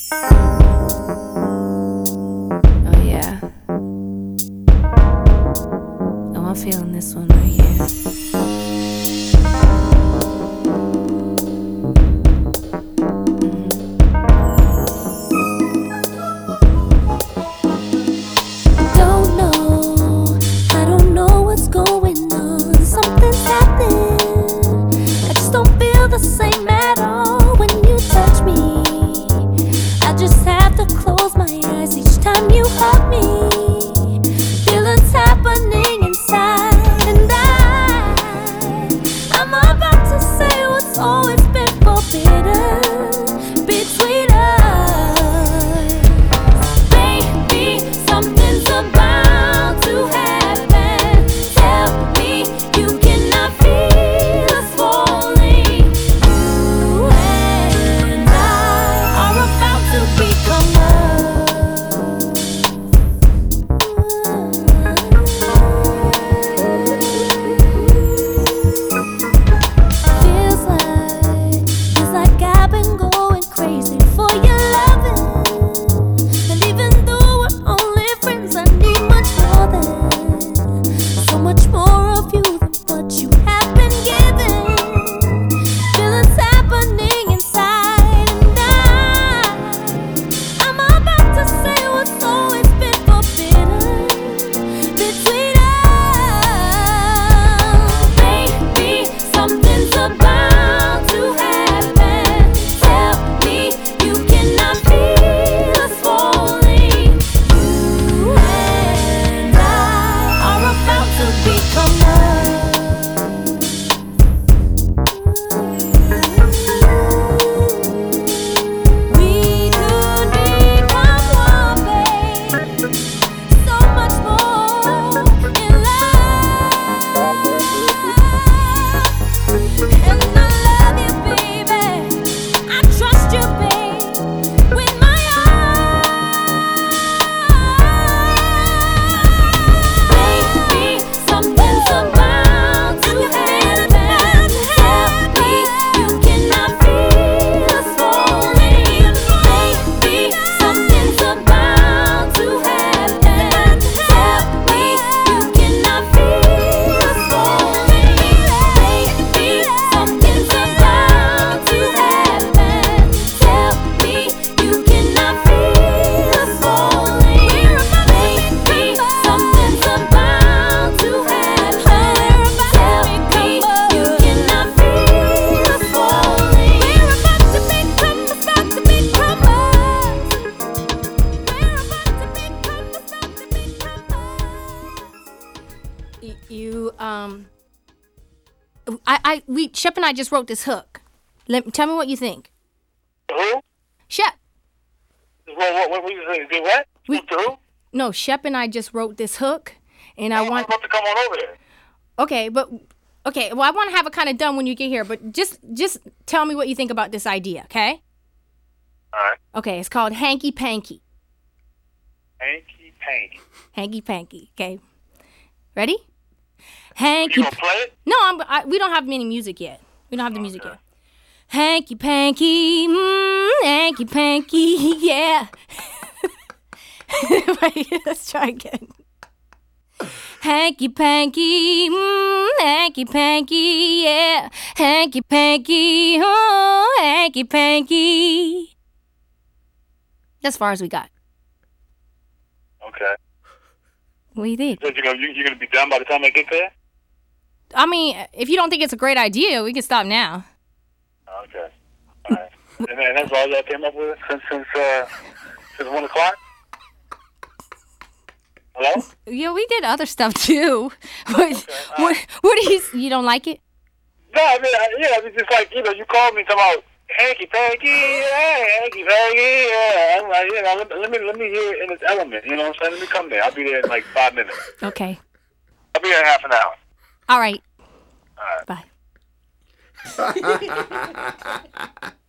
Oh yeah. Oh, I'm feeling this one right here. Don't know, I don't know what's going on. Something's happened. I just don't feel the same at all when you touch me. I just have to close my eyes each time you hug me. Feelings happening inside, and I'm about to say what's always been forbidden between us. Baby, something's about to happen. Tell me you cannot feel us falling. You and I are about to become feels like I've been going crazy for your loving. And even though we're only friends, I need much more than so much more of you than what you have been given. Feelings happening inside, and I'm about to say what's always been forbidden between us. Baby, something's about to happen. Tell me you cannot feel us falling. You and I are about to become we could become one, babe. So much more in love. And I love you, baby. I trust you, babe, with my heart. Baby, something's about to happen. Tell me you cannot feel us falling. Baby, something's about to happen. Tell me you cannot feel us falling. Baby, something's about to happen. Tell me you cannot feel us falling. Baby, something's about to happen. Tell me you cannot feel us falling. We're about to become, about to become us. We're about to become us. Shep and I just wrote this hook. Tell me what you think. Who? Shep. What were you saying? Did what? We- Who? No, Shep and I just wrote this hook, and I I'm want. about to come on over there. Okay, well, I want to have it kind of done when you get here, but just tell me what you think about this idea, okay? All right. Okay, it's called Hanky Panky. Hanky Panky. Hanky Panky. Okay, ready? Hanky. You gonna play it? No, we don't have any music yet. We don't have the music yet. Hanky Panky, Hanky Panky, yeah. Wait, let's try again. Hanky Panky, Hanky Panky, yeah. Hanky Panky, oh, Hanky Panky. That's as far as we got. Okay. What do you think? So you're gonna be done by the time I get there? I mean, if you don't think it's a great idea, we can stop now. Okay. All right. And that's all y'all came up with since 1 o'clock? Hello? Yeah, we did other stuff too. What do you don't like it? No, I mean, it's just like, you called me talking about hanky panky, yeah, hanky panky, yeah. I'm like, let me hear it in its element, you know what I'm saying? Let me come there. I'll be there in like 5 minutes. Okay. I'll be there in half an hour. All right. All right. Bye.